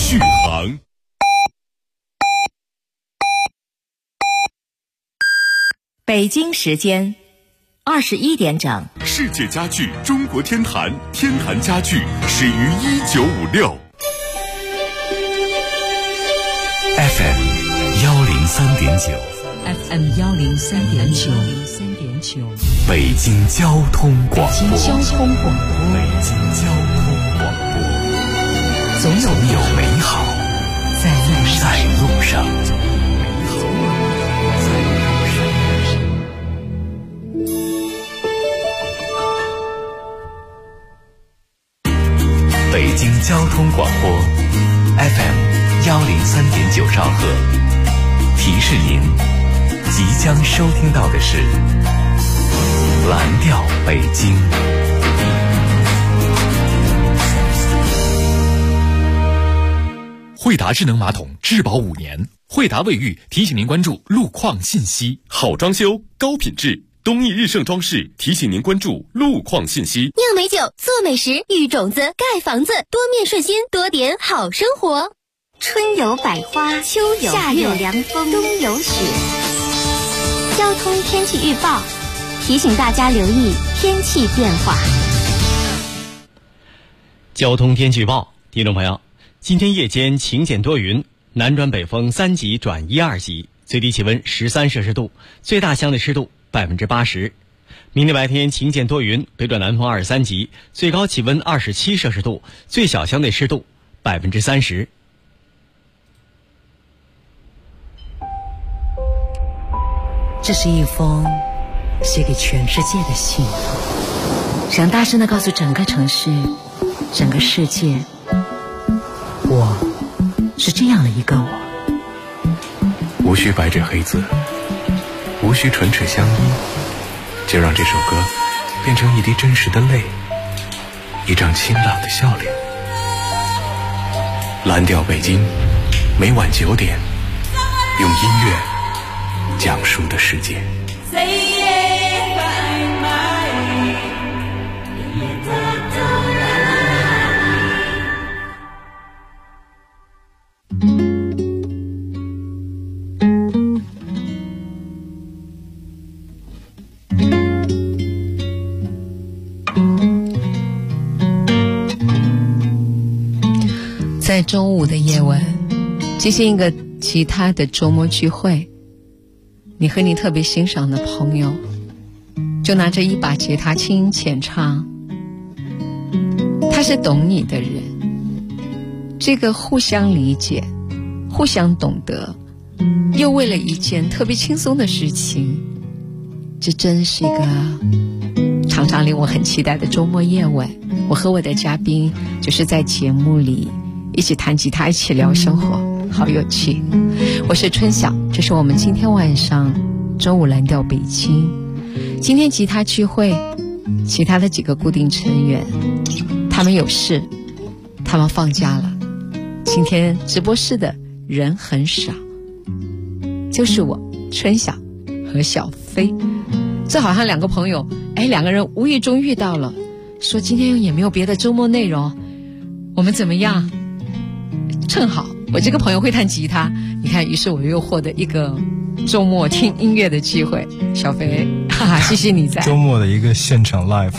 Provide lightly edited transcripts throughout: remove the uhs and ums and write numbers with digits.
续航。 北京时间21点整， 世界家具中国天坛，天坛家具始于1956。FM 103.9，FM 103.9， 北京交通广播， 北京交通广播，总有美好在路上。 北京交通广播 FM 103.9兆赫，提示您即将收听到的是蓝调北京。惠达智能马桶质保5年，惠达卫浴提醒您关注路况信息。好装修，高品质。东益日盛装饰提醒您关注路况信息。 酿美酒，做美食，育种子，盖房子，多面顺心，多点好生活。春有百花，秋有夏有凉风，冬有雪。交通天气预报提醒大家留意天气变化。 交通天气预报，听众朋友，今天夜间晴间多云，南转北风3级转1、2级，最低气温13摄氏度，最大相对湿度80%。明天白天晴间多云，北转南风23级，最高气温27摄氏度，最小相对湿度30%。 这是一封写给全世界的信，想大声地告诉整个城市，整个世界，我是这样的一个我。 无需白纸黑字，无需唇齿相依，就让这首歌变成一滴真实的泪，一张清朗的笑脸。蓝调北京，每晚9点，用音乐讲述的世界。 在周五的夜晚，进行一个其他的周末聚会，你和你特别欣赏的朋友就拿着一把吉他轻音浅唱。他是懂你的人，这个互相理解，互相懂得，又为了一件特别轻松的事情，这真是一个常常令我很期待的周末夜晚。我和我的嘉宾就是在节目里一起弹吉他，一起聊生活，好有趣。我是春晓，这是我们今天晚上周五蓝调北京。今天吉他聚会，其他的几个固定成员他们有事，他们放假了。今天直播室的人很少，就是我春晓和小飞。这好像两个朋友，两个人无意中遇到了，说今天也没有别的周末内容，我们怎么样？正好我这个朋友会弹吉他，你看，于是我又获得一个周末听音乐的机会。小飞，哈哈，谢谢你在周末的一个现场 live。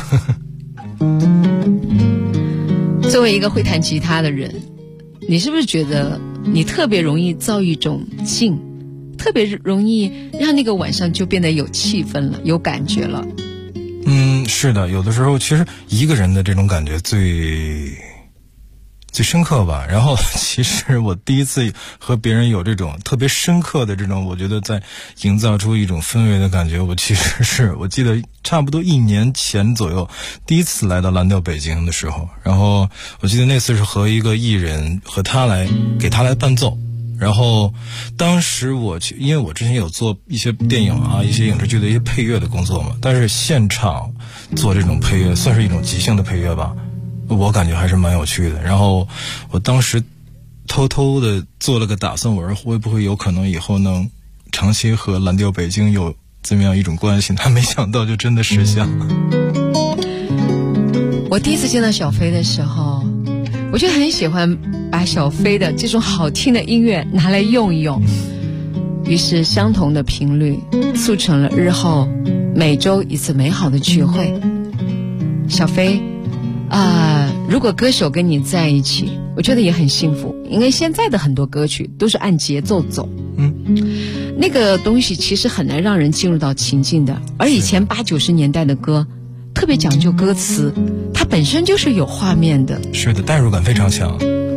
作为一个会弹吉他的人，你是不是觉得你特别容易造一种静，特别容易让那个晚上就变得有气氛了，有感觉了？ 是的，有的时候其实一个人的这种感觉最深刻吧。然后其实我第一次和别人有这种特别深刻的这种，我觉得在营造出一种氛围的感觉，我记得差不多1年前左右第一次来到蓝调北京的时候，然后我记得那次是和一个艺人和他来给他来伴奏。然后当时因为我之前有做一些电影啊，一些影视剧的一些配乐的工作嘛，但是现场做这种配乐算是一种即兴的配乐吧，我感觉还是蛮有趣的。然后我当时偷偷的做了个打算，我说会不会有可能以后能长期和蓝调北京有这么样一种关系，但没想到就真的实现了。 我第一次见到小飞的时候， 我就很喜欢把小飞的这种好听的音乐拿来用一用，于是相同的频率促成了日后每周一次美好的聚会。小飞如果歌手跟你在一起，我觉得也很幸福，因为现在的很多歌曲都是按节奏走，那个东西其实很难让人进入到情境的。而以前80、90年代的歌特别讲究歌词，它本身就是有画面的， 是的，代入感非常强。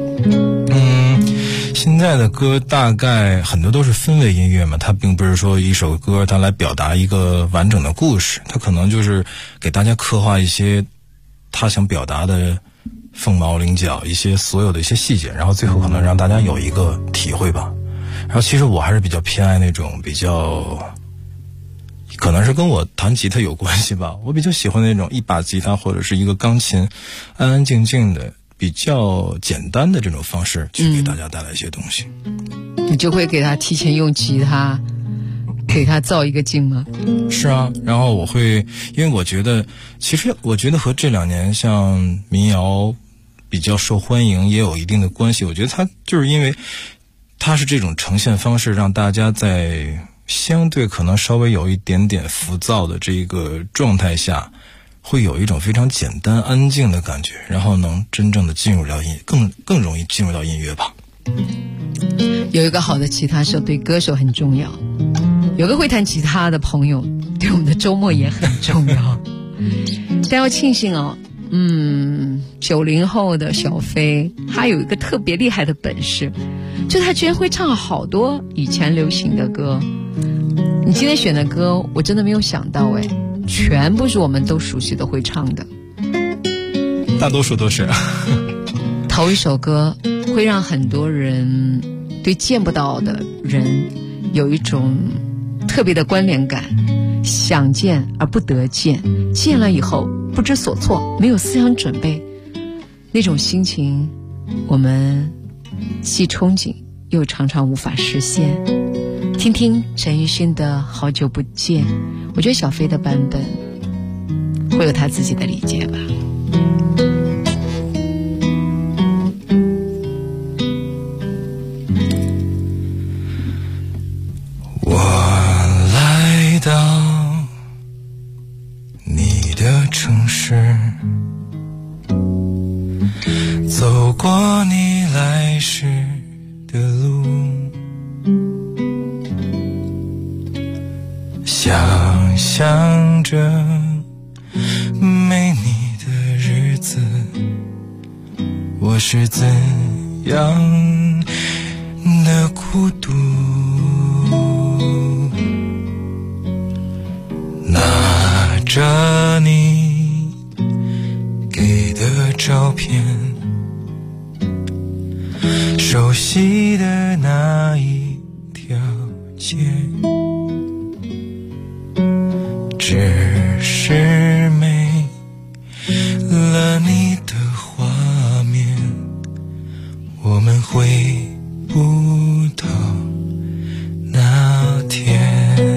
现在的歌大概很多都是氛围音乐嘛，它并不是说一首歌它来表达一个完整的故事，它可能就是给大家刻画一些他想表达的凤毛麟角，一些所有的一些细节，然后最后可能让大家有一个体会吧。然后其实我还是比较偏爱那种比较，可能是跟我弹吉他有关系吧，我比较喜欢那种一把吉他或者是一个钢琴安安静静的比较简单的这种方式去给大家带来一些东西。 你就会给他提前用吉他给他造一个劲吗？ 是啊，然后我会，因为我觉得其实我觉得和这2年像民谣比较受欢迎也有一定的关系。我觉得它就是因为它是这种呈现方式，让大家在相对可能稍微有一点点浮躁的这个状态下，会有一种非常简单安静的感觉，然后能真正的进入到更容易进入到音乐吧。 有一个好的吉他手对歌手很重要，有个会弹吉他的朋友对我们的周末也很重要。但要庆幸90后的小飞他有一个特别厉害的本事，就他居然会唱好多以前流行的歌。你今天选的歌我真的没有想到全部是我们都熟悉的会唱的， 大多数都是头一首歌会让很多人对见不到的人有一种特别的关联感，想见而不得见，见了以后不知所措，没有思想准备，那种心情我们既憧憬又常常无法实现。听听陈奕迅的好久不见，我觉得小飞的版本会有他自己的理解吧。 我来到你的城市，走过你来时的路，想象着没你的日子，我是怎样的孤独。拿着你给的照片，熟悉的那一条街，只是没了你的画面，我们回不到那天。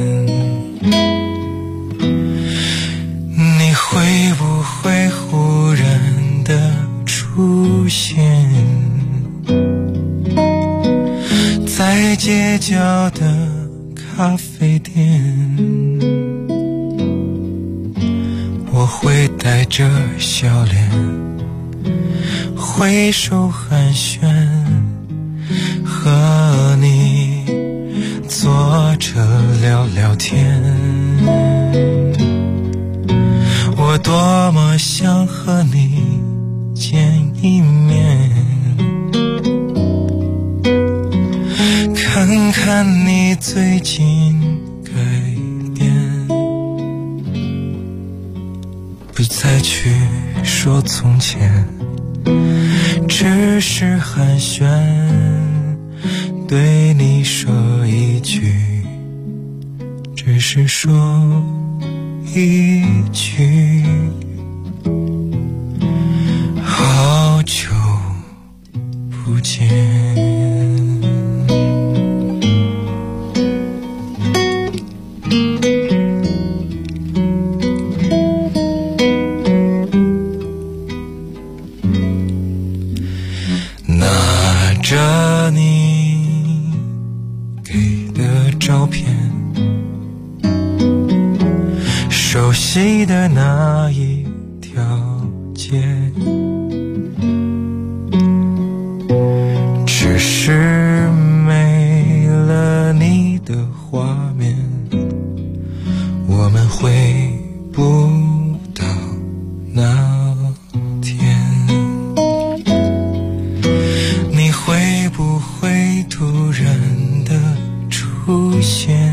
你会不会忽然的出现在街角的咖啡店？我会带着笑脸挥手寒暄，和你坐着聊聊天。我多么想和你见一面，看看你最近改变，不再去说从前，只是寒暄对你说一句，只是说一句好久不见。 了你给的照片，熟悉的那一条街，只是没了你的画面，我们回不到那天。你会不会突然的出现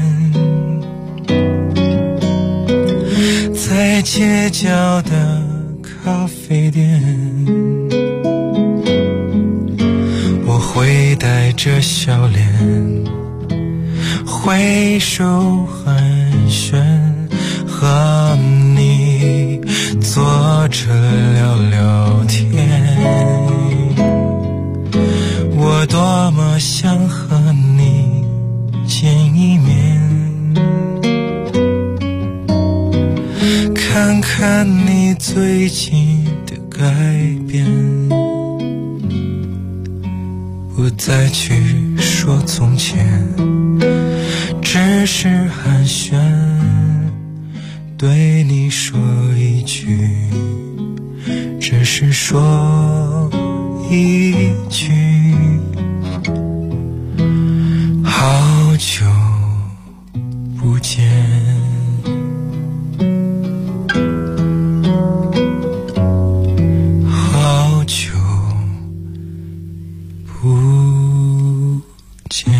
在街角的咖啡店？我会带着笑脸挥手寒暄，和你坐着聊聊天。我多么想和你见一面，看看你最近的改变，不再去说从前，只是寒暄，对你说一句，只是说一句，好久不见。好久不见。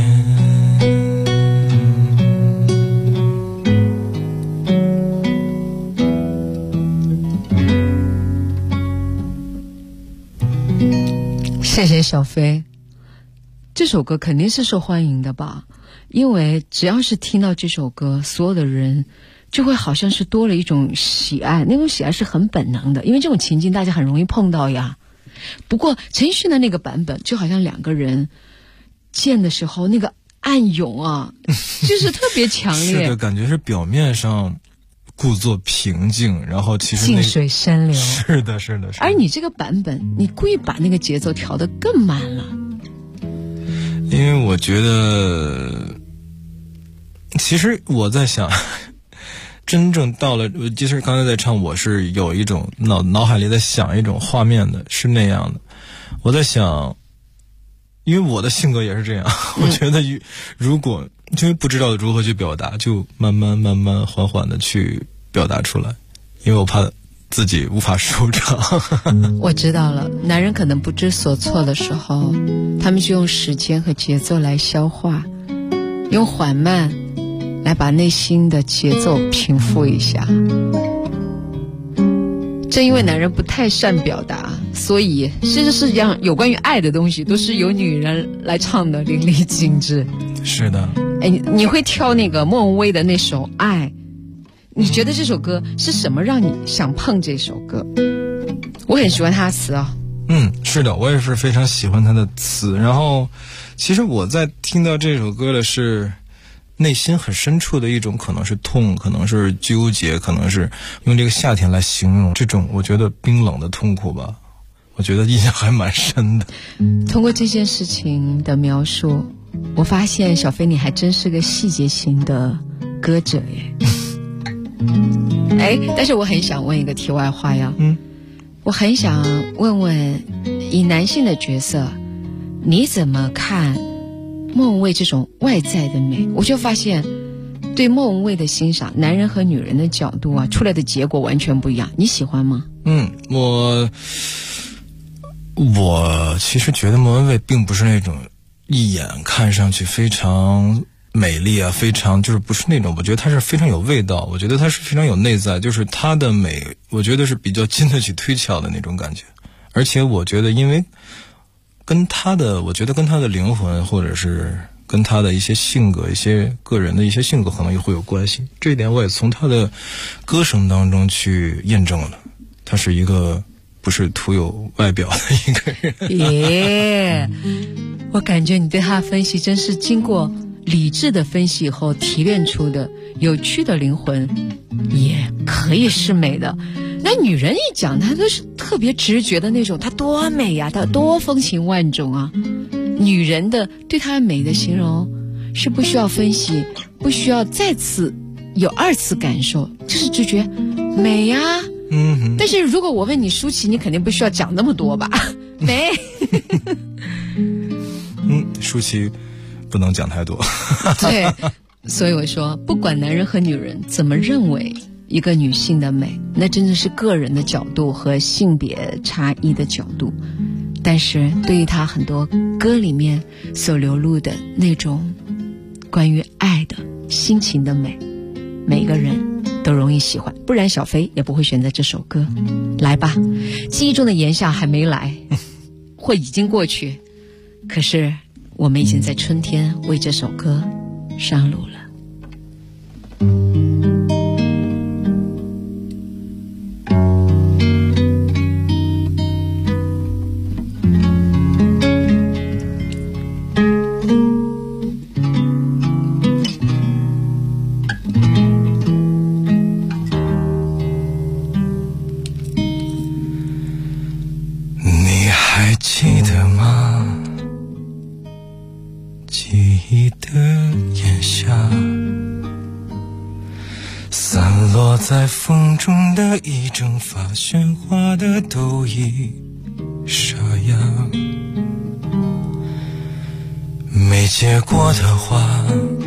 谢谢小飞，这首歌肯定是受欢迎的吧？因为只要是听到这首歌，所有的人就会好像是多了一种喜爱，那种喜爱是很本能的，因为这种情境大家很容易碰到呀。不过陈奕迅的那个版本就好像两个人见的时候那个暗涌啊，就是特别强烈。 是的，感觉是表面上故作平静，然后其实静水深流。 是的。 而你这个版本，你故意把那个节奏调得更慢了。 因为我觉得，其实我在想，真正到了，其实刚才在唱，我是有一种脑海里在想一种画面的，是那样的。我在想，因为我的性格也是这样，我觉得如果因为不知道如何去表达，就慢慢缓缓的去表达出来，因为我怕自己无法收场。 我知道了，男人可能不知所措的时候，他们就用时间和节奏来消化，用缓慢来把内心的节奏平复一下。正因为男人不太善表达，所以其实世界上有关于爱的东西都是由女人来唱的淋漓尽致。 是的。 你会挑那个莫文蔚的那首《爱》，你觉得这首歌是什么让你想碰这首歌？我很喜欢他的词啊。 是的，我也是非常喜欢他的词。然后其实我在听到这首歌的是内心很深处的一种，可能是痛，可能是纠结，可能是用这个夏天来形容这种我觉得冰冷的痛苦吧，我觉得印象还蛮深的。 通过这件事情的描述，我发现小飞你还真是个细节型的歌者耶。但是我很想问一个题外话呀。我很想问问，以男性的角色，你怎么看莫文蔚这种外在的美？我就发现，对莫文蔚的欣赏，男人和女人的角度啊，出来的结果完全不一样。你喜欢吗？ 我其实觉得莫文蔚并不是那种一眼看上去非常美丽啊，非常就是不是那种，我觉得她是非常有味道，我觉得她是非常有内在，就是她的美，我觉得是比较经得起推敲的那种感觉。而且我觉得，因为我觉得跟她的灵魂，或者是跟她的一些性格，一些个人的一些性格，可能也会有关系。这一点我也从她的歌声当中去验证了，她是一个不是徒有外表的一个人。 我感觉你对她的分析真是经过理智的分析以后提炼出的，有趣的灵魂也可以是美的。那女人一讲她都是特别直觉的那种，她多美呀，她多风情万种啊。 女人的对她美的形容是不需要分析，不需要再次有二次感受，就是直觉美呀。但是如果我问你舒淇，你肯定不需要讲那么多吧？美。 舒淇不能讲太多。 对，所以我说，不管男人和女人怎么认为一个女性的美，那真的是个人的角度和性别差异的角度。但是对于他很多歌里面所流露的那种关于爱的心情的美，每个人都容易喜欢，不然小飞也不会选择这首歌。来吧，记忆中的炎夏还没来，或已经过去，可是我们已经在春天为这首歌上路了。 你还记得吗？记忆的炎夏，散落在风中的一整发喧哗的都已沙哑，没结果的花，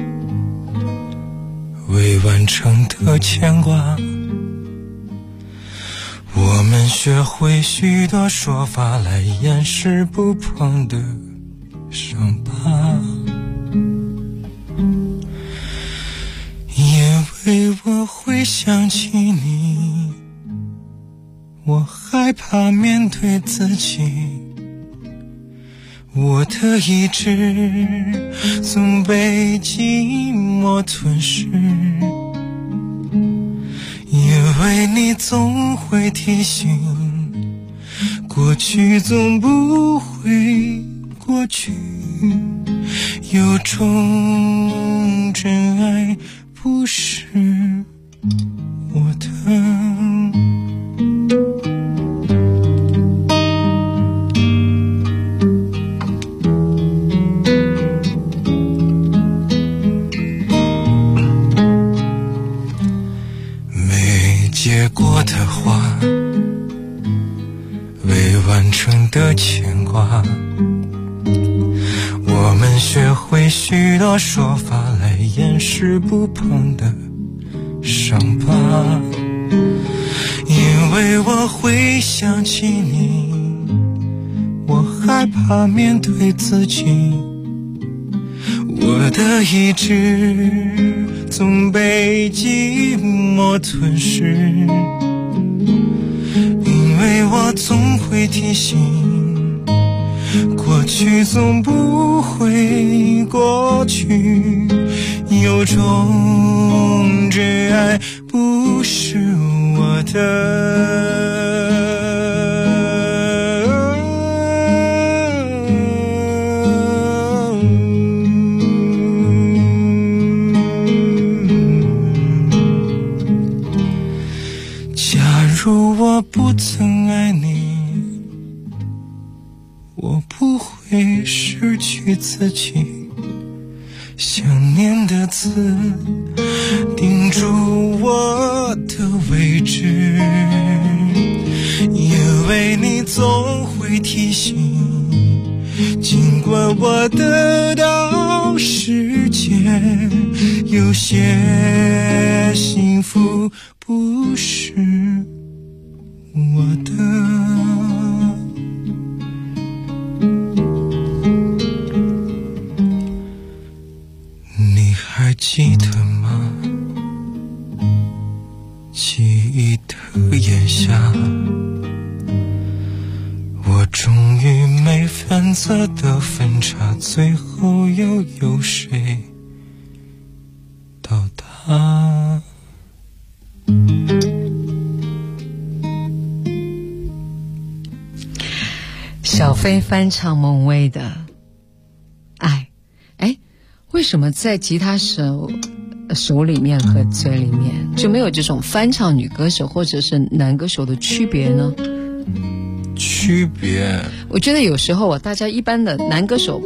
未完成的牵挂，我们学会许多说法来掩饰不碰的伤疤，因为我会想起你，我害怕面对自己，我的意志总被寂寞吞噬，因为你总会提醒，过去总不会过去，有种真爱不是我的。结果的花，未完成的牵挂，我们学会许多说法来掩饰不碰的伤疤，因为我会想起你，我害怕面对自己，我的意志总被寂寞吞噬，因为我总会提醒，过去总不会过去，有种真爱不是我的。如我不曾爱你，我不会失去自己，想念的字定住我的位置，因为你总会提醒，尽管我得到世界，有些幸福不是我的。你还记得吗？记忆的炎夏，我终于没分则的分岔，最后又有谁到达？ 小飞翻唱孟薇的爱。为什么在吉他手里面和嘴里面就没有这种翻唱女歌手或者是男歌手的区别呢？ 区别， 我觉得有时候大家一般的男歌手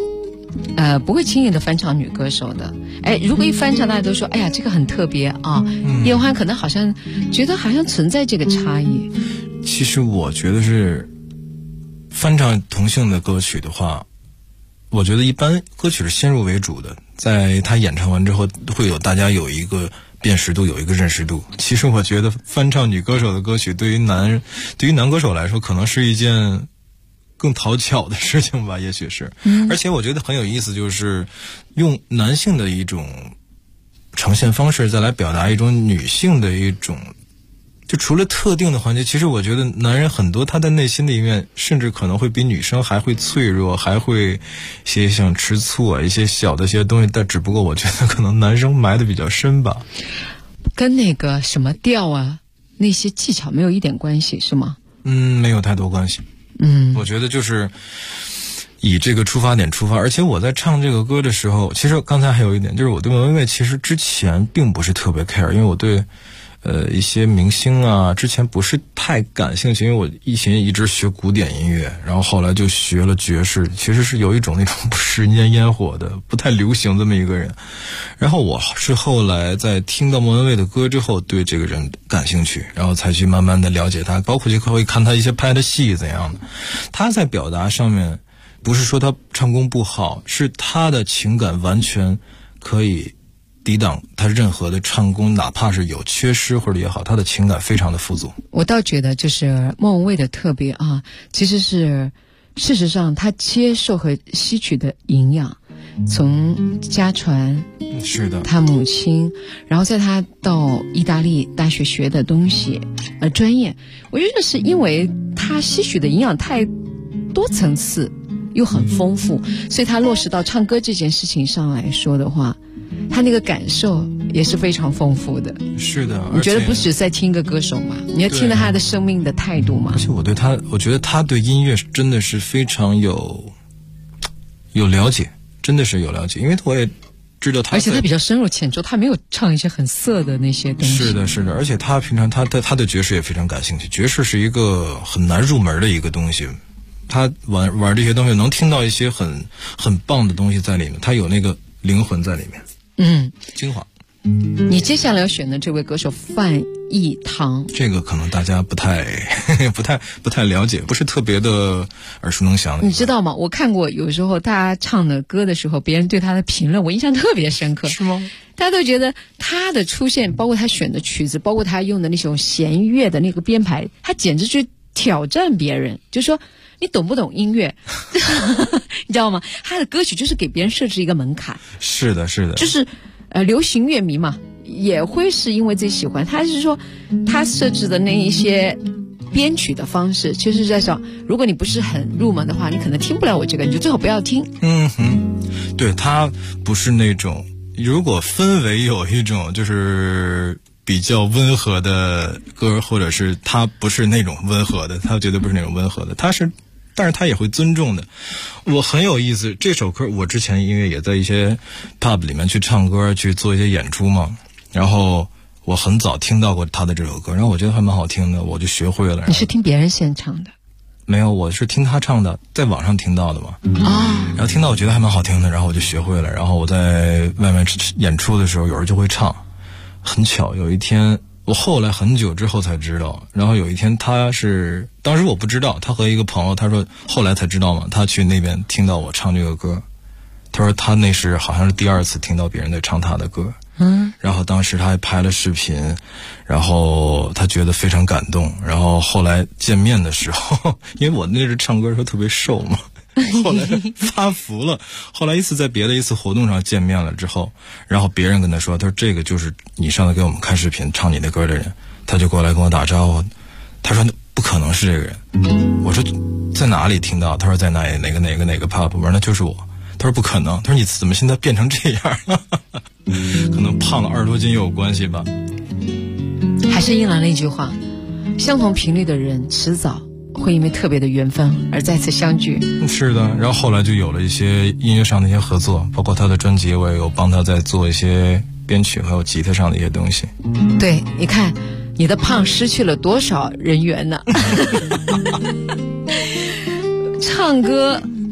不会轻易的翻唱女歌手的。如果一翻唱，大家都说，哎呀，这个很特别啊。叶欢可能好像觉得好像存在这个差异。 其实我觉得是翻唱同性的歌曲的话，我觉得一般歌曲是先入为主的，在他演唱完之后，会有大家有一个辨识度，有一个认识度。其实我觉得翻唱女歌手的歌曲，对于男歌手来说，可能是一件更讨巧的事情吧，也许是。而且我觉得很有意思，就是用男性的一种呈现方式，再来表达一种女性的一种。就除了特定的环节，其实我觉得男人很多他的内心的一面，甚至可能会比女生还会脆弱，还会一些像吃醋啊，一些小的一些东西，但只不过我觉得可能男生埋的比较深吧。 跟那个什么调啊，那些技巧没有一点关系是吗？ 没有太多关系。我觉得就是以这个出发点出发，而且我在唱这个歌的时候，其实刚才还有一点，就是我对莫文蔚其实之前并不是特别 care， 因为我对一些明星啊之前不是太感兴趣，因为我以前一直学古典音乐，然后后来就学了爵士，其实是有一种那种不食人烟火的不太流行这么一个人。然后我是后来在听到莫文蔚的歌之后对这个人感兴趣，然后才去慢慢的了解他，包括就会看他一些拍的戏怎样的。他在表达上面不是说他唱功不好，是他的情感完全可以抵挡他任何的唱功，哪怕是有缺失或者也好，他的情感非常的富足。 我倒觉得就是莫文蔚的特别啊，其实是事实上他接受和吸取的营养，从家传， 是的， 他母亲，然后在他到意大利大学学的东西，专业，我觉得是因为他吸取的营养太多层次又很丰富，所以他落实到唱歌这件事情上来说的话，他那个感受也是非常丰富的。 是的， 你觉得不只在听一个歌手嘛，你要听到他的生命的态度嘛。 而且我觉得他对音乐真的是非常有了解，真的是有了解，因为我也知道他， 而且他比较深入浅出，他没有唱一些很色的那些东西。 是的，是的，而且他平常他对爵士也非常感兴趣，爵士是一个很难入门的一个东西。他玩这些东西能听到一些很棒的东西在里面，他有那个灵魂在里面，精华。 你接下来要选的这位歌手范逸堂， 这个可能大家不太了解，不是特别的耳熟能详。 你知道吗？我看过有时候他唱的歌的时候，别人对他的评论，我印象特别深刻。 是吗？ 大家都觉得他的出现，包括他选的曲子，包括他用的那种弦乐的那个编排，他简直去挑战别人，就说你懂不懂音乐？你知道吗？他的歌曲就是给别人设置一个门槛。 是的，是的， 就是流行乐迷嘛，也会是因为自己喜欢。他是说他设置的那一些编曲的方式，其实是在说，如果你不是很入门的话，你可能听不了我这个，你就最好不要听。 对，他不是那种，如果氛围有一种就是比较温和的歌，或者是他不是那种温和的，他绝对不是那种温和的，但是他也会尊重的。我很有意思，这首歌我之前因为也在一些 pub 里面去唱歌，去做一些演出嘛，然后我很早听到过他的这首歌，然后我觉得还蛮好听的，我就学会了。 你是听别人现唱的？ 没有，我是听他唱的，在网上听到的嘛。然后听到我觉得还蛮好听的，然后我就学会了。然后我在外面演出的时候，有人就会唱。很巧，有一天我后来很久之后才知道，然后有一天当时我不知道，他和一个朋友，他说后来才知道嘛，他去那边听到我唱这个歌，他说他那是好像是第二次听到别人在唱他的歌，然后当时他还拍了视频，然后他觉得非常感动，然后后来见面的时候，因为我那时唱歌的时候特别瘦嘛，后来发福了，后来在别的一次活动上见面了之后，然后别人跟他说，他说这个就是你上次给我们看视频唱你的歌的人，他就过来跟我打招呼，他说不可能是这个人，我说在哪里听到，他说在哪个 pub， 我说那就是我，他说不可能，他说你怎么现在变成这样了？可能胖了20多斤也有关系吧。 还是应了那句话，相同频率的人迟早会因为特别的缘分而再次相聚。 是的，然后后来就有了一些音乐上的一些合作，包括他的专辑我也有帮他在做一些编曲，还有吉他上的一些东西。 对，你看你的胖失去了多少人缘呢？唱歌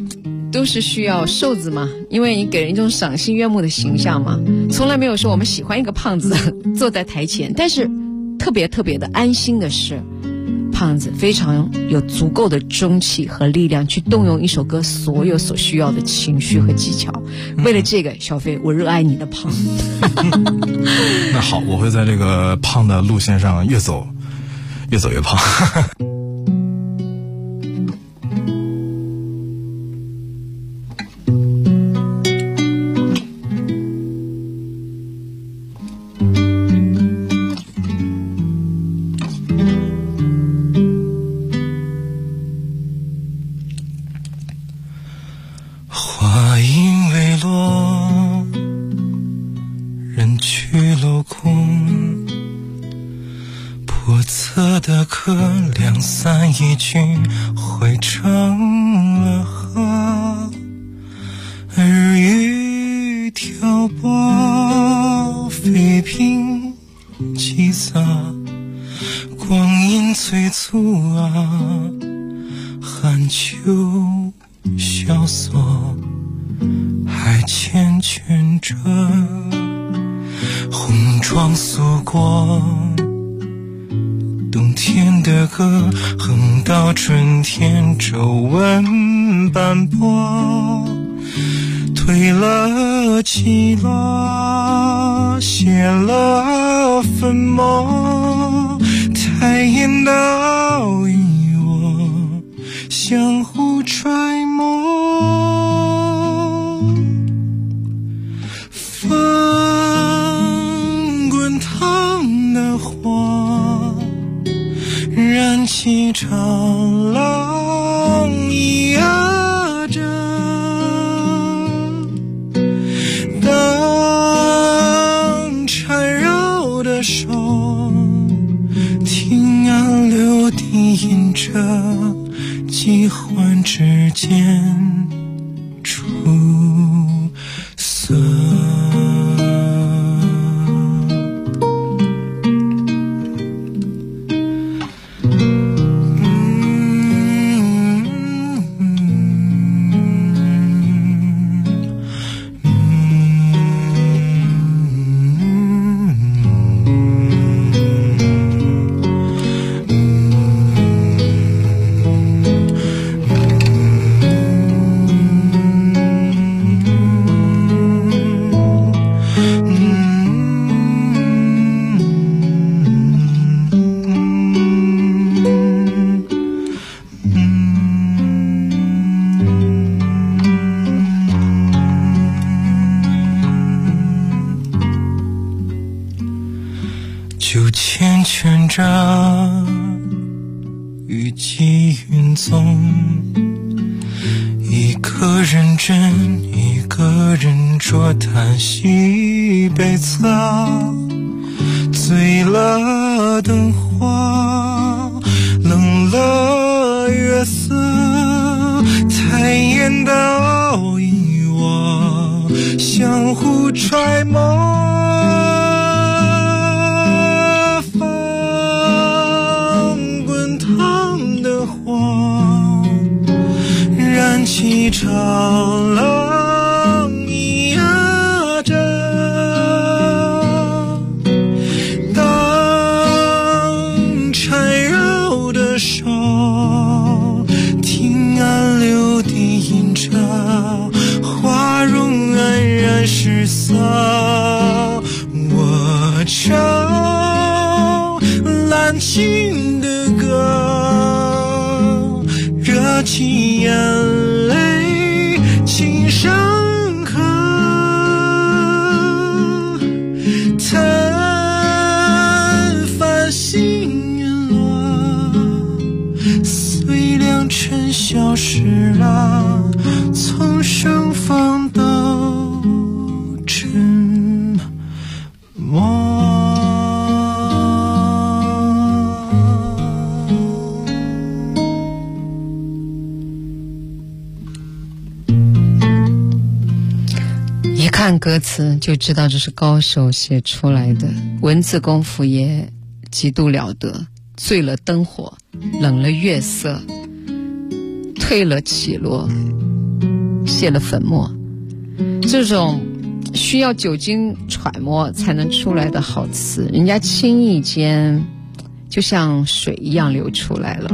都是需要瘦子嘛，因为你给人一种赏心悦目的形象嘛，从来没有说我们喜欢一个胖子坐在台前。但是特别的安心的是，胖子非常有足够的中气和力量去动用一首歌所有所需要的情绪和技巧。为了这个，小飞，我热爱你的胖。 那好，我会在这个胖的路线上越走越胖。 话音未落，人去楼空，叵测的客两三一句汇成了河，日语挑拨，飞萍急洒，光阴催促啊，寒秋萧索，还缱绻着红妆素裹，冬天的歌哼到春天，皱纹斑驳，褪了起落，写了粉墨，抬眼倒影我相互揣摩，翻滚烫的火，燃起长浪一压着，当缠绕的手听岸流低吟着，几欢之间出色。就缱绻着雨霁云踪，一个人斟，一个人酌，叹息悲恻，醉了灯火，冷了月色，抬眼倒影我相互揣摩，燃起长浪一压着，当缠绕的手听岸流低吟着，花容黯然失色，我唱滥情的歌，热起眼泪轻声和，叹繁星陨落，随良辰消失了，从盛放到沉默。 看歌词就知道这是高手写出来的，文字功夫也极度了得。醉了灯火，冷了月色，退了起落， 卸了粉末。这种需要酒精揣摩才能出来的好词，人家轻易间就像水一样流出来了。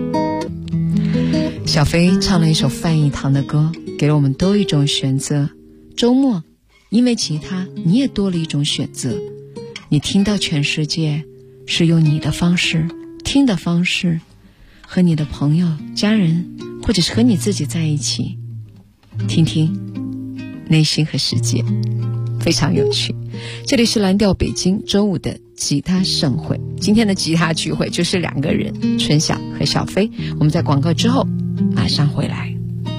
小飞唱了一首范逸堂的歌，给了我们多一种选择。周末因为吉他，你也多了一种选择。你听到全世界，是用你的方式听的方式，和你的朋友家人，或者是和你自己在一起，听听内心和世界，非常有趣。这里是蓝调北京周五的吉他盛会，今天的吉他聚会就是2个人，春晓和小飞。我们在广告之后马上回来。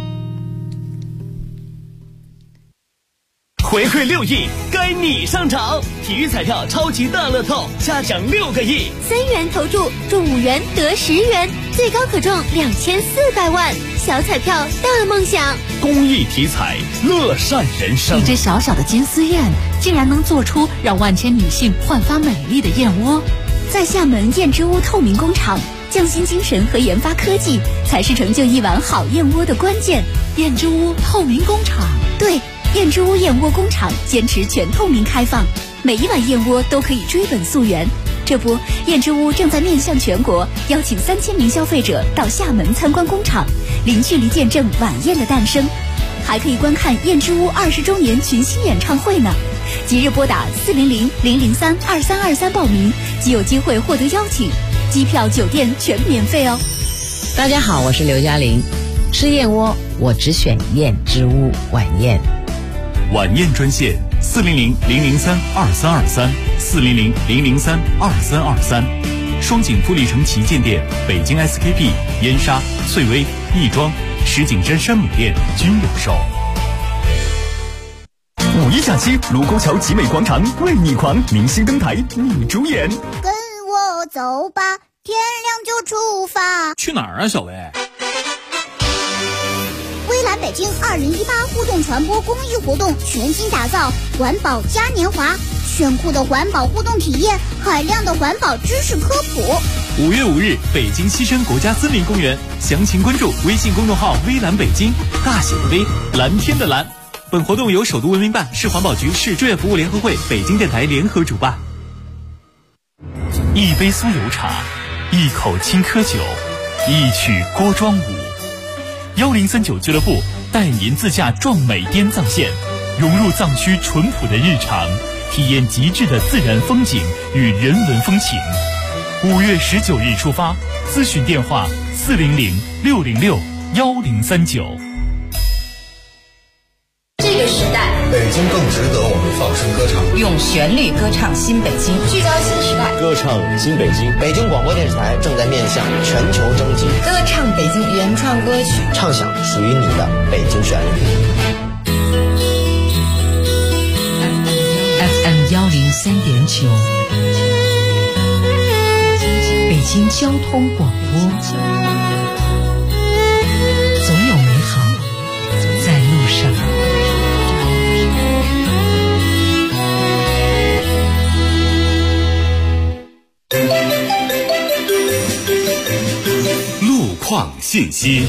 回馈6亿，该你上场！体育彩票超级大乐透，下奖6个亿 ，3元投注中5元得10元，最高可中2400万。小彩票大梦想， 公益体彩，乐善人生。 一只小小的金丝燕，竟然能做出让万千女性焕发美丽的燕窝。 在厦门燕之屋透明工厂，匠心精神和研发科技才是成就一碗好燕窝的关键。 燕之屋透明工厂， 对，燕之屋燕窝工厂坚持全透明开放，每一碗燕窝都可以追本溯源。这不，燕之屋正在面向全国，邀请3000名消费者到厦门参观工厂，零距离见证晚宴的诞生，还可以观看燕之屋20周年群星演唱会呢。即日拨打400-003-2323报名，即有机会获得邀请，机票、酒店全免费哦。 大家好，我是刘嘉玲，吃燕窝我只选燕之屋晚宴。 晚宴专线400-003-2323，400-003-2323，双井富力城旗舰店、北京 SKP、燕莎、翠微、亦庄、石景山山姆店均有售。 5一假期，卢沟桥集美广场为你狂，明星登台你主演。 跟我走吧，天亮就出发。 去哪儿啊，小薇？ 微蓝北京2018互动传播公益活动全新打造，环保嘉年华，炫酷的环保互动体验，海量的环保知识科普。 5月5日，北京西山国家森林公园，详情关注微信公众号微蓝北京，大写的微，蓝天的蓝。本活动由首都文明办、市环保局、市志愿服务联合会、北京电台联合主办。一杯酥油茶，一口青稞酒，一曲郭庄舞。1039俱乐部带您自驾壮美滇藏线，融入藏区淳朴的日常，体验极致的自然风景与人文风情。5月19日出发，咨询电话400-606-1039。 这个时代， 北京更值得我们放声歌唱， 用旋律歌唱新北京，聚焦新时代， 歌唱新北京。 北京广播电视台正在面向全球征集， 歌唱北京原创歌曲， 唱响属于你的北京旋律。 FM 103.9，北京交通广播，总有美好在路上。 路况信息。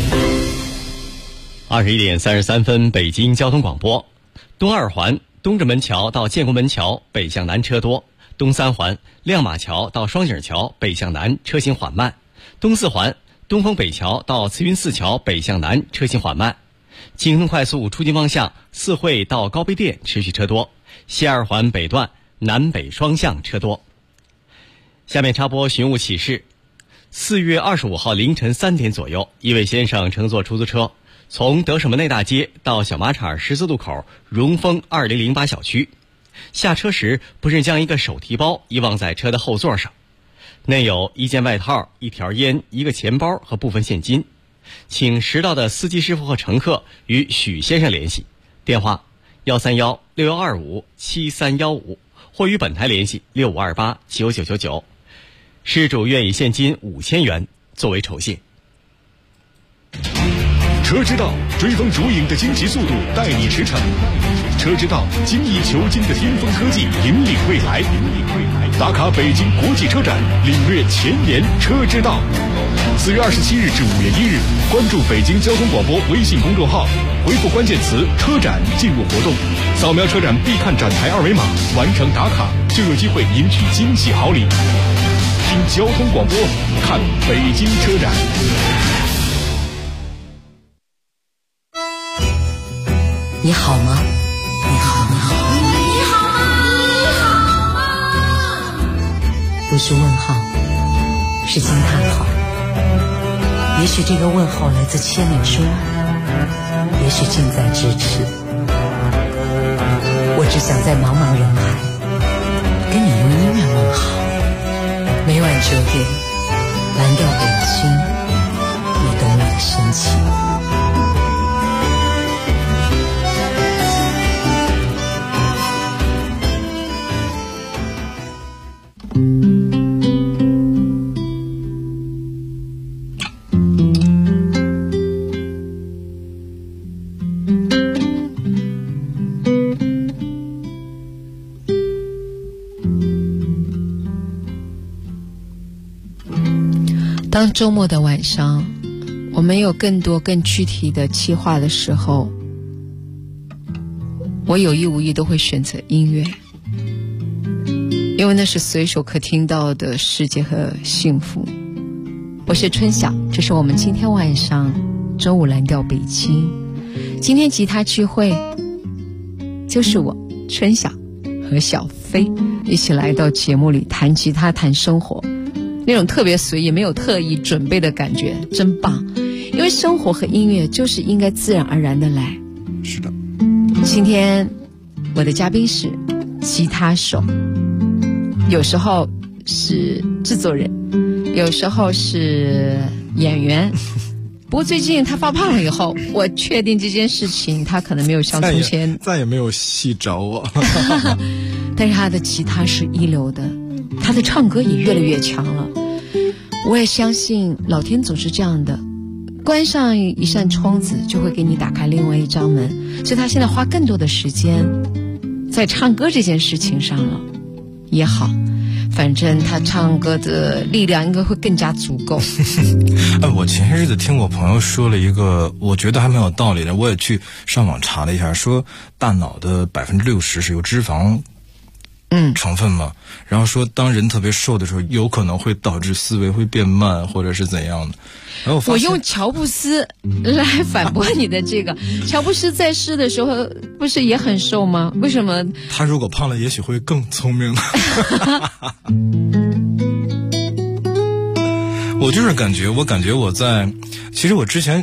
21点33分，北京交通广播。东二环东直门桥到建国门桥北向南车多，东三环亮马桥到双井桥北向南车行缓慢，东四环东风北桥到慈云寺桥北向南车行缓慢，京通快速出京方向四惠到高碑店持续车多，西二环北段南北双向车多。下面插播寻物启事。4月25号凌晨3点左右，一位先生乘坐出租车从德胜门内大街到小马场十字路口荣丰2008小区，下车时不慎将一个手提包遗忘在车的后座上，内有一件外套、一条烟、一个钱包和部分现金，请拾到的司机师傅和乘客与许先生联系，电话131-6125-7315，或与本台联系6528-9999，失主愿以现金5000元作为酬谢。 车之道，追风逐影的惊奇速度带你驰骋；车之道，精益求精的巅峰科技引领未来。打卡北京国际车展，领略前沿车之道。 4月27日至5月1日，关注北京交通广播微信公众号，回复关键词“车展”进入活动，扫描车展必看展台二维码，完成打卡就有机会赢取惊喜好礼。听交通广播，看北京车展。 你好吗？你好吗？ 你好吗？你好吗？ 不是问号，是惊叹号。也许这个问候来自千里之外，也许近在咫尺。我只想在茫茫人海跟你用音乐问好。每晚9点，蓝调北京，你懂我的深情。 当周末的晚上，我们有更多更具体的计划的时候，我有意无意都会选择音乐，因为那是随手可听到的世界和幸福。我是春晓，这是我们今天晚上周五蓝调北京。今天吉他聚会就是我春晓和小飞一起来到节目里谈吉他谈生活，那种特别随意没有特意准备的感觉真棒，因为生活和音乐就是应该自然而然的来。 是的， 今天我的嘉宾是吉他手，有时候是制作人，有时候是演员。不过最近他发胖了以后，我确定这件事情他可能没有像从前再也没有戏找我但是他的吉他是一流的，他的唱歌也越来越强了。我也相信老天总是这样的，关上一扇窗子就会给你打开另外一张门，所以他现在花更多的时间在唱歌这件事情上了也好，反正他唱歌的力量应该会更加足够我前些日子听我朋友说了一个我觉得还蛮有道理的，我也去上网查了一下，说大脑的60%是由脂肪成分嘛，然后说当人特别瘦的时候，有可能会导致思维会变慢或者是怎样的。然后我用乔布斯来反驳你的这个乔布斯在世的时候不是也很瘦吗？为什么他如果胖了也许会更聪明我就是感觉我在，其实我前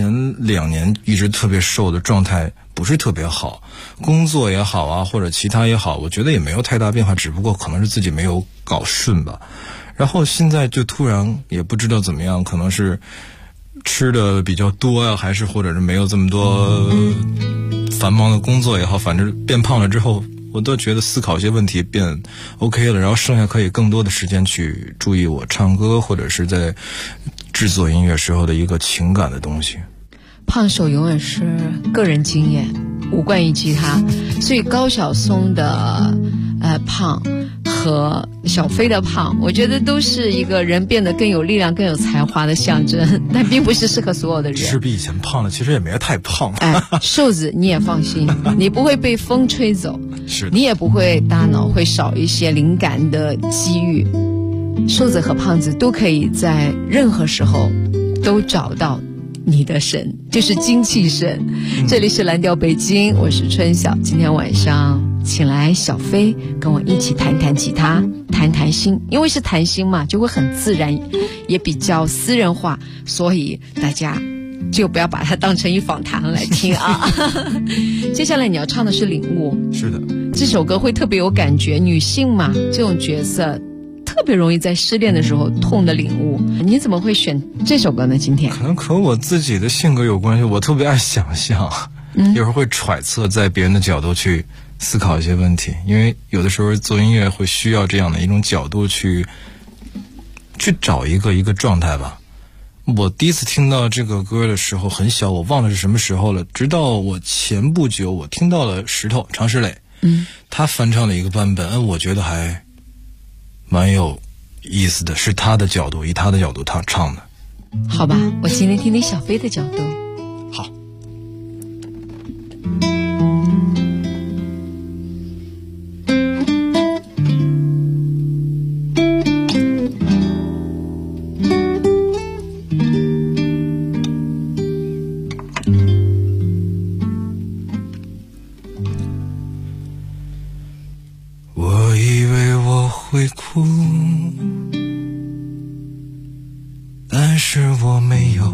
2年一直特别瘦的状态不是特别好，工作也好啊或者其他也好，我觉得也没有太大变化，只不过可能是自己没有搞顺吧。然后现在就突然也不知道怎么样，可能是吃的比较多啊，还是或者是没有这么多繁忙的工作也好，反正变胖了之后我都觉得思考一些问题变 OK 了，然后剩下可以更多的时间去注意我唱歌或者是在制作音乐时候的一个情感的东西。 胖瘦永远是个人经验，无关于吉他，所以高晓松的胖和小飞的胖，我觉得都是一个人变得更有力量更有才华的象征，但并不是适合所有的人。 是比以前胖了，其实也没太胖瘦子你也放心你不会被风吹走， 是你也不会大脑会少一些灵感的机遇。瘦子和胖子都可以在任何时候都找到你的神，就是精气神这里是蓝调北京，我是春晓。今天晚上请来小飞跟我一起谈谈吉他谈心，因为是谈心嘛就会很自然也比较私人化，所以大家就不要把它当成一访谈来听啊接下来你要唱的是领悟。 是的， 这首歌会特别有感觉，女性嘛这种角色特别容易在失恋的时候痛的领悟。你怎么会选这首歌呢？今天可能和我自己的性格有关系，我特别爱想象有时候会揣测在别人的角度去思考一些问题，因为有的时候做音乐会需要这样的一种角度去找一个状态吧。我第一次听到这个歌的时候很小，我忘了是什么时候了，直到我前不久我听到了石头常石磊他翻唱的一个版本，我觉得还蛮有意思的，是他的角度，以他的角度他唱的。 好吧，我今天听听小飞的角度。 好。 我以为我会哭，但是我没有，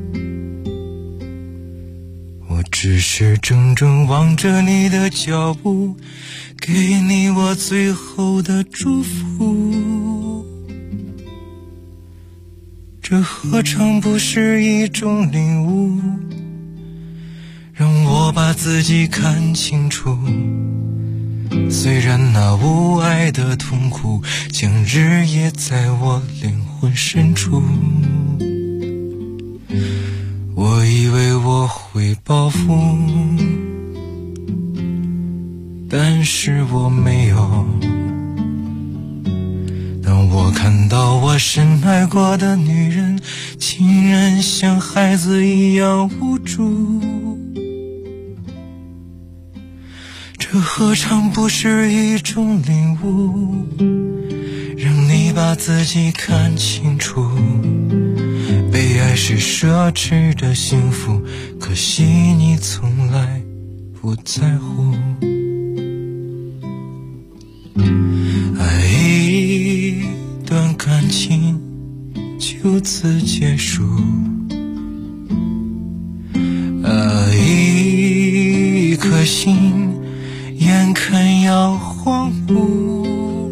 我只是怔怔望着你的脚步，给你我最后的祝福。这何尝不是一种领悟，让我把自己看清楚。虽然那无爱的痛苦将日夜在我灵魂深处，我以为我会报复，但是我没有。当我看到我深爱过的女人竟然像孩子一样无助，这何尝不是一种领悟，让你把自己看清楚。被爱是奢侈的幸福，可惜你从来不在乎。爱一段感情就此结束，爱一颗心眼看要荒芜。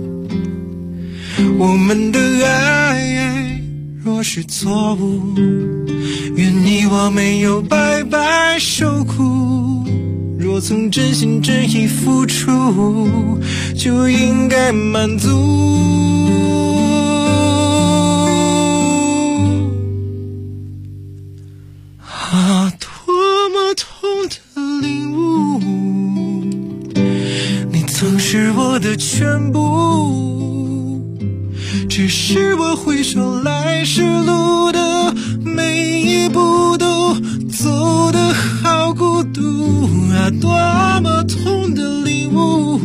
我们的爱若是错误，愿你我没有白白受苦。若曾真心真意付出，就应该满足。啊，多么痛的领悟，你曾是我的全部，只是我回首来时路的每一步都走得好孤独。啊，多么痛的领悟，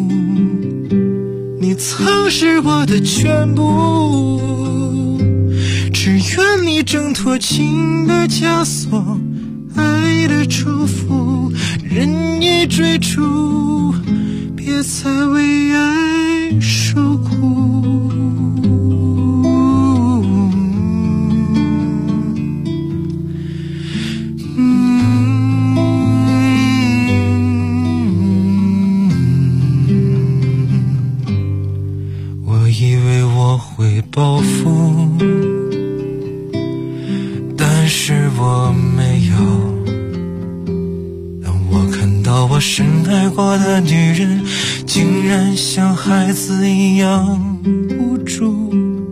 你曾是我的全部，只愿你挣脱情的枷锁，爱的束缚，任意追逐，别再为爱受苦。我以为我会报复，但是我没有。当我看到我深爱过的女人竟然像孩子一样无助，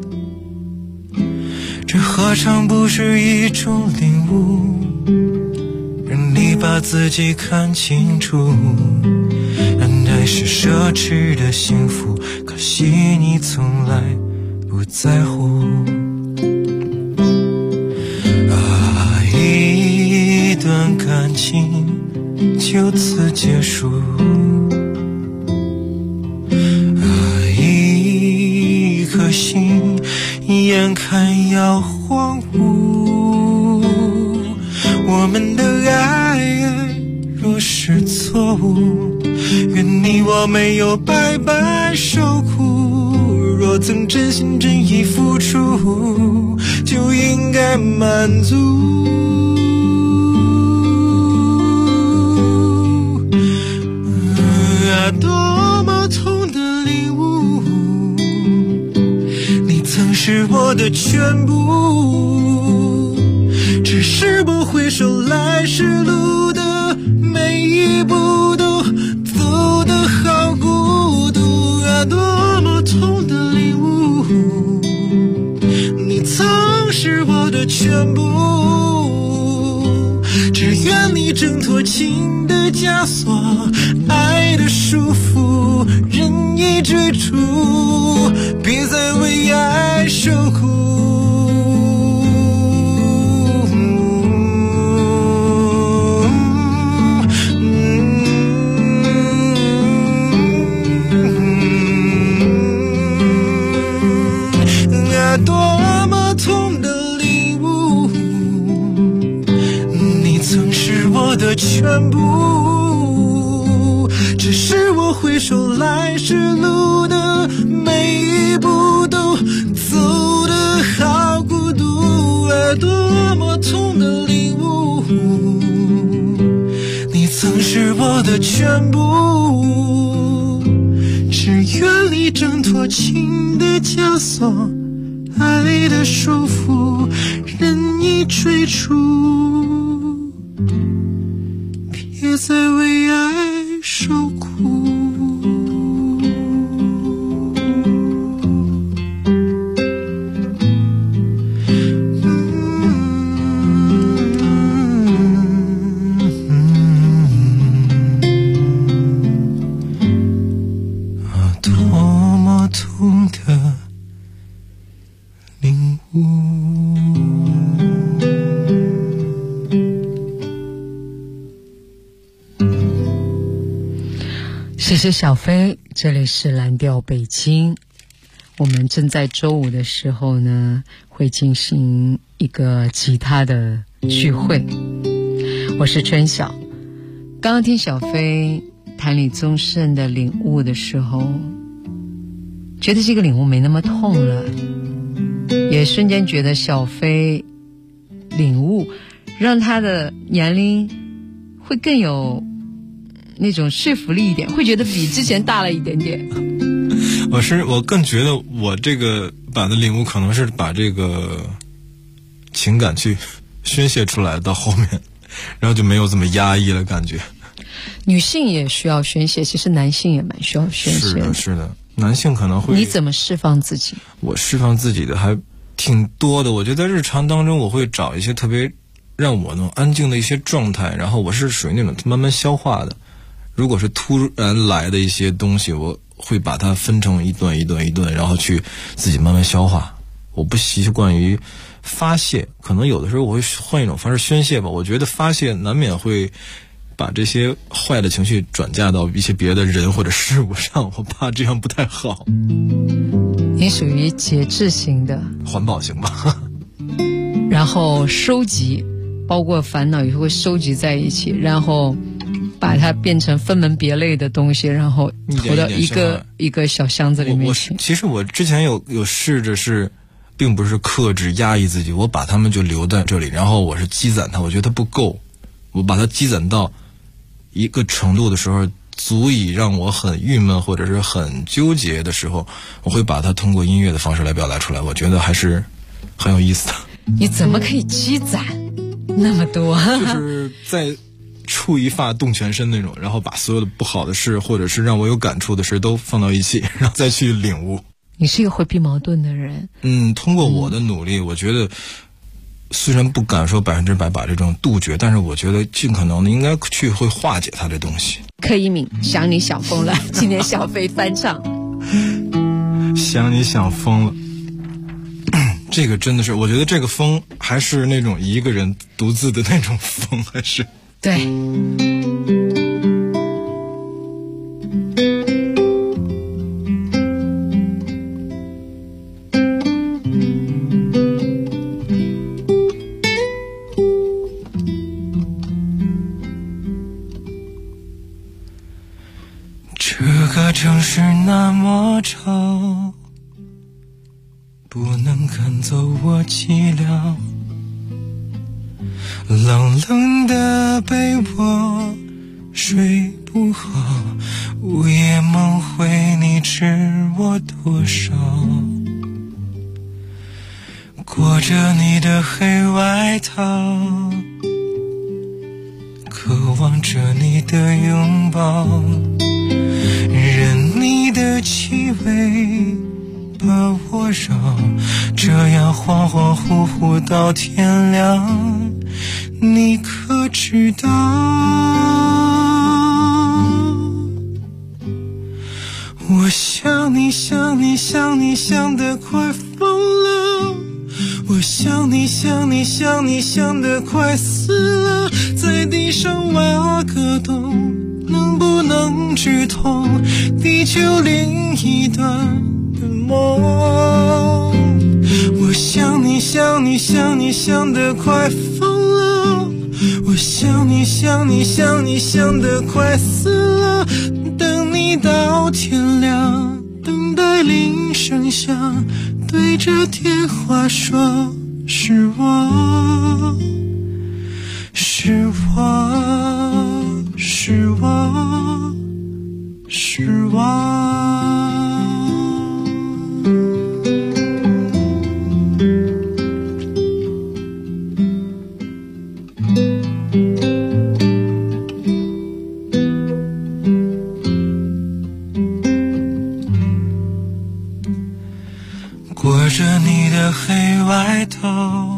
这何尝不是一种领悟，让你把自己看清楚。爱是奢侈的幸福，可惜你从来不在乎。啊，一段感情就此结束，啊，一颗心眼看要荒芜。我们的爱若是错误，愿你我没有白白受苦。若曾真心真意付出，就应该满足。啊，多么痛的领悟，你曾是我的全部，只是不回首来时路的每一步都走得好孤独。啊，多么痛的领悟，你曾是我的全部，只愿你挣脱情的枷锁，爱的束缚，任意追逐，别再为爱受苦。 只是我回首来时路的每一步都走得好孤独啊，多么痛的领悟，你曾是我的全部，只愿你挣脱情的枷锁，爱的束缚，任你追逐，别再为爱受苦。多么痛的领悟。 谢谢小飞，这里是蓝调北京。我们正在周五的时候呢，会进行一个吉他的聚会。我是春晓。刚刚听小飞谈李宗盛的领悟的时候，觉得这个领悟没那么痛了，也瞬间觉得小飞领悟让他的年龄会更有那种说服力一点，会觉得比之前大了一点点。 我更觉得我这个版的领悟可能是把这个情感去宣泄出来到后面，然后就没有这么压抑了感觉。 女性也需要宣泄，其实男性也蛮需要宣泄的。 是的，男性可能会。 你怎么释放自己？ 我释放自己的还挺多的。我觉得在日常当中，我会找一些特别让我能安静的一些状态，然后我是属于那种慢慢消化的。如果是突然来的一些东西，我会把它分成一段一段一段，然后去自己慢慢消化。我不习惯于发泄，可能有的时候我会换一种方式宣泄吧。我觉得发泄难免会把这些坏的情绪转嫁到一些别的人或者事物上，我怕这样不太好。 你属于节制型的， 环保型吧。 然后收集，包括烦恼也会收集在一起，然后把它变成分门别类的东西，然后投到一个小箱子里面去。 其实我之前有试着是并不是克制压抑自己，我把它们就留在这里，然后我是积攒它，我觉得它不够，我把它积攒到一个程度的时候，足以让我很郁闷或者是很纠结的时候，我会把它通过音乐的方式来表达出来，我觉得还是很有意思的。 你怎么可以积攒那么多？ 就是在触一发动全身那种，然后把所有的不好的事或者是让我有感触的事都放到一起，然后再去领悟。 你是一个回避矛盾的人。 通过我的努力，我觉得虽然不敢说100%把这种杜绝，但是我觉得尽可能的应该去会化解它这东西。 柯以敏想你想疯了，今天小飞翻唱想你想疯了。这个真的是，我觉得这个疯还是那种一个人独自的那种疯，还是对。 这个城市那么吵，不能赶走我寂寥，冷冷的被窝睡不好，午夜梦回你知我多少，裹着你的黑外套，渴望着你的拥抱，任你的气味把我绕，这样恍恍惚惚到天亮，你可知道？我想你想你想你想得快疯了，我想你想你想你想得快死了，在地上挖个洞，能不能直通地球另一端的梦？我想你想你想你想得快疯了，我想你你想你想你想得快死了，等你到天亮，等待铃声响，对着电话说是我，是我，是我，是我。裹着你的黑外套，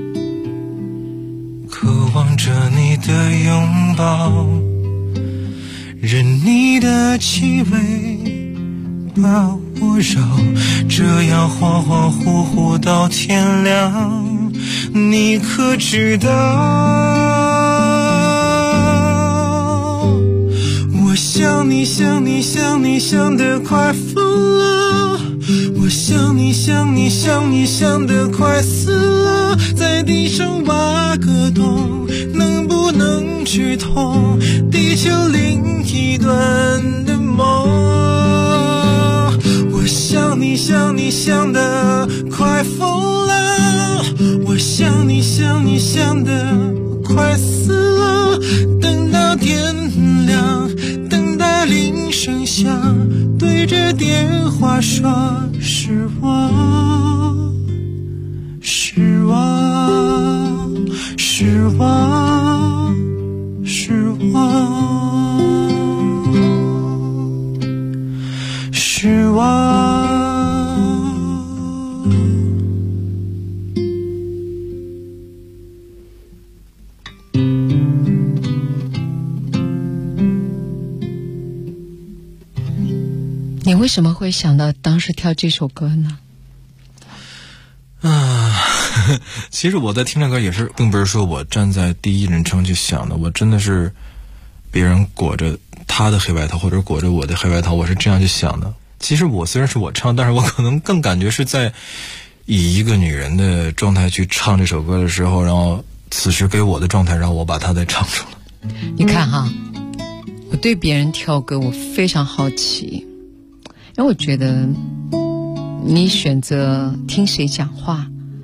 渴望着你的拥抱，任你的气味把我绕，这样恍恍惚惚到天亮，你可知道？我想你想你想你想得快疯了，我想你想你想你想得快死了，在地上挖个洞，能不能去通地球另一端的梦？我想你想你想得快疯了，我想你想你想得快死了，等到天亮，等待铃声响，对着电话说是我，是我，是我，是我，是我。 你为什么会想到当时跳这首歌呢？ 其实我在听这歌也是，并不是说我站在第一人称去想的，我真的是别人裹着他的黑外套或者裹着我的黑外套，我是这样去想的。其实我虽然是我唱，但是我可能更感觉是在以一个女人的状态去唱这首歌的时候，然后此时给我的状态，然后我把它再唱出来。 你看哈，我对别人跳歌我非常好奇，因为我觉得你选择听谁讲话，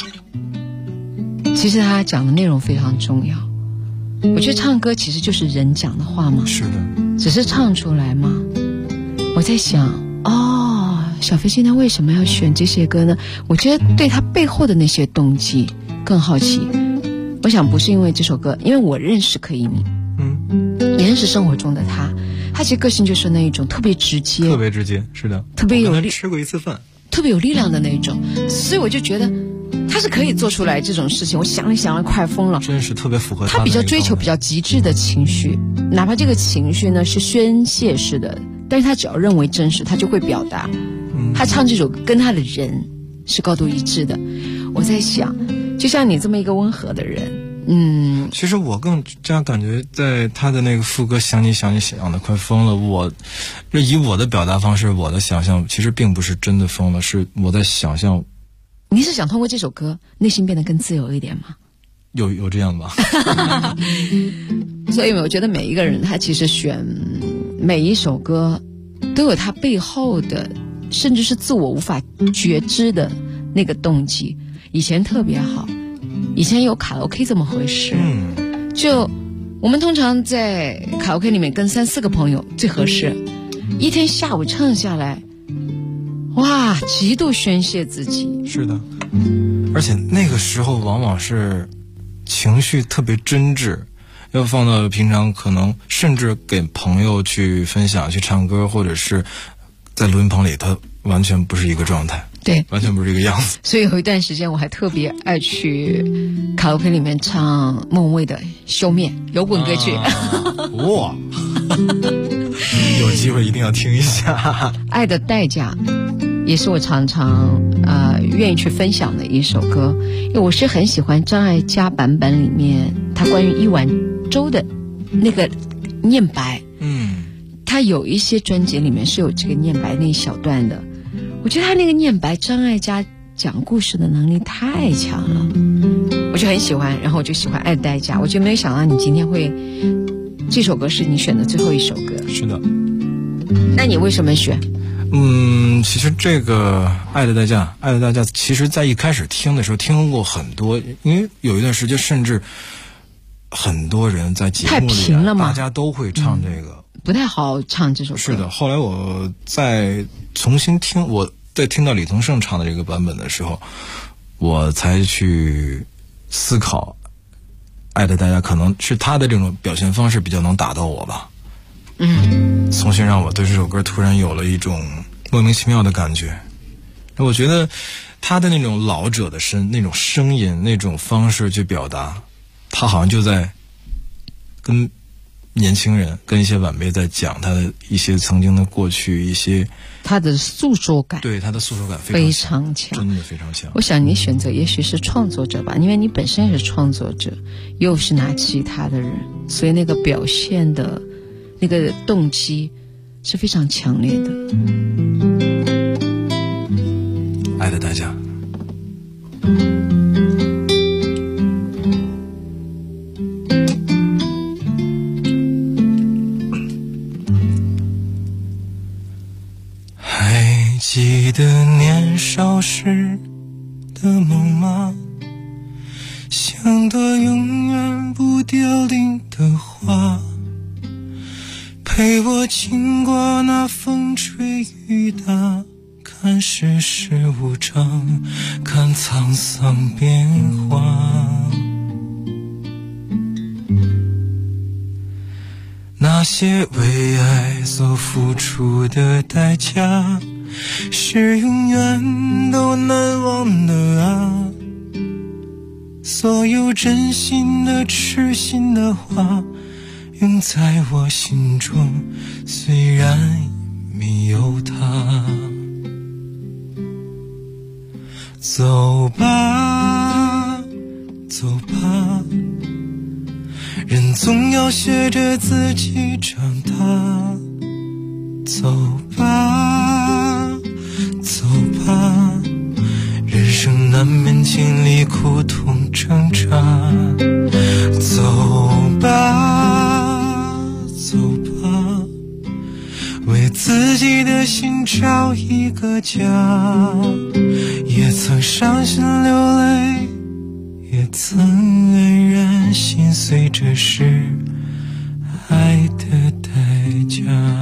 其实他讲的内容非常重要。我觉得唱歌其实就是人讲的话嘛， 是的， 只是唱出来嘛。我在想，小飞现在为什么要选这些歌呢？我觉得对他背后的那些动机更好奇。我想不是因为这首歌，因为我认识柯以敏，也认识生活中的他其实个性就是那一种特别直接， 特别直接，是的， 特别有力， 吃过一次饭， 特别有力量的那一种，所以我就觉得他是可以做出来这种事情。我想了快疯了， 真是特别符合他比较追求比较极致的情绪，哪怕这个情绪呢是宣泄式的，但是他只要认为真实，他就会表达。他唱这首歌跟他的人是高度一致的。我在想，就像你这么一个温和的人， 其实我更加感觉在他的那个副歌想你想你想的快疯了，我以我的表达方式，我的想象其实并不是真的疯了，是我在想象。 你是想通过这首歌内心变得更自由一点吗？ 有这样吧。 所以我觉得每一个人他其实选每一首歌都有他背后的甚至是自我无法觉知的那个动机。以前特别好，以前有卡拉 OK 这么回事，就我们通常在卡拉 OK 里面跟3-4个朋友最合适，一天下午唱下来，哇，极度宣泄自己。 是的，而且那个时候往往是情绪特别真挚，要放到平常可能甚至给朋友去分享去唱歌，或者是在录音棚里，它完全不是一个状态， 对， 完全不是一个样子。 所以有一段时间我还特别爱去卡拉 OK 里面唱孟蔚的《休眠》摇滚歌曲。 哇，有机会一定要听一下。 爱的代价也是我常常愿意去分享的一首歌，因为我是很喜欢张艾嘉版本里面他关于一碗粥的那个念白。他有一些专辑里面是有这个念白那一小段的，我觉得他那个念白，张艾嘉讲故事的能力太强了。 我就很喜欢，然后我就喜欢《爱的代价》，我就没有想到你今天会这首歌是你选的最后一首歌。 是的。 那你为什么选？ 其实这个《爱的代价》，《爱的代价》，其实在一开始听的时候听过很多，因为有一段时间甚至很多人在节目里大家都会唱这个， 不太好唱这首歌。 是的，后来我再重新听，我在听到李宗盛唱的这个版本的时候，我才去思考，《爱的代价》可能是他的这种表现方式比较能打到我吧。重新让我对这首歌突然有了一种莫名其妙的感觉。我觉得他的那种老者的那种声音，那种方式去表达，他好像就在跟年轻人、跟一些晚辈在讲他的一些曾经的过去，一些他的诉说感。 对，他的诉说感非常强， 真的非常强。 我想你选择也许是创作者吧，因为你本身也是创作者，又是拿吉他的人，所以那个表现的那个动机是非常强烈的。 爱的代价。 还记得年少时的梦吗？像朵永远不凋零的花，陪我经过那风吹雨打，看世事无常，看沧桑变化。那些为爱所付出的代价，是永远都难忘的啊。所有真心的痴心的话，永在我心中，虽然没有他。走吧，走吧，人总要学着自己长大。走吧，走吧，人生难免经历苦痛挣扎。走吧，走吧，为自己的心找一个家。也曾伤心流泪，也曾黯然心碎，这是爱的代价。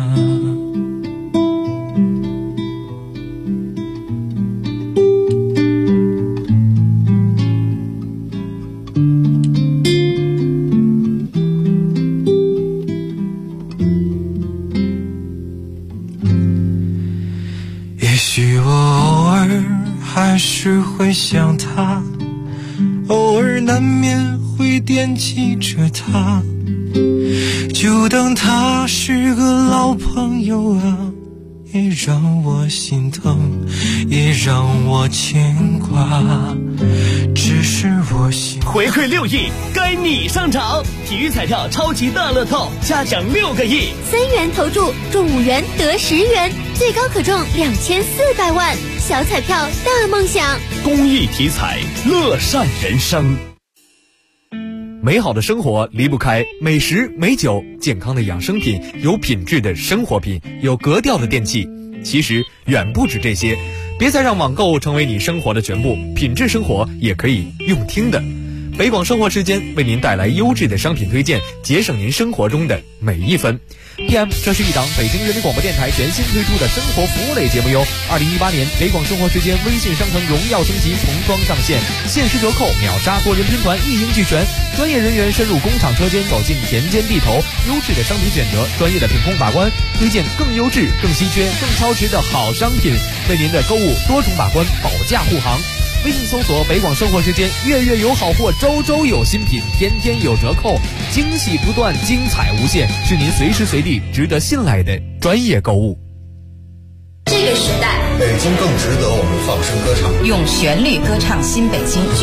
也许我偶尔还是会想他，偶尔难免会惦记着他，就当他是个老朋友啊，也让我心疼，也让我牵挂。只是我心回馈6亿，该你上场！体育彩票超级大乐透，嘉奖6个亿 ，3元投注中5元得10元，最高可中2400万，小彩票大梦想。 公益体彩，乐善人生。 美好的生活离不开美食美酒，健康的养生品，有品质的生活品，有格调的电器。其实远不止这些，别再让网购成为你生活的全部，品质生活也可以用听的。北广生活时间为您带来优质的商品推荐，节省您生活中的每一分。PM， 这是一档北京人民广播电台全新推出的生活服务类节目哟。2018年北广生活时间微信商城荣耀升级，重装上线，限时折扣，秒杀，多人拼团，一应俱全。专业人员深入工厂车间，走进田间地头，优质的商品选择，专业的品控把关，推荐更优质、更稀缺、更超值的好商品，为您的购物多重把关，保驾护航。微信搜索北广生活时间，月月有好货，周周有新品，天天有折扣，惊喜不断，精彩无限，是您随时随地值得信赖的专业购物。 这个时代， 北京更值得我们放声歌唱， 用旋律歌唱新北京。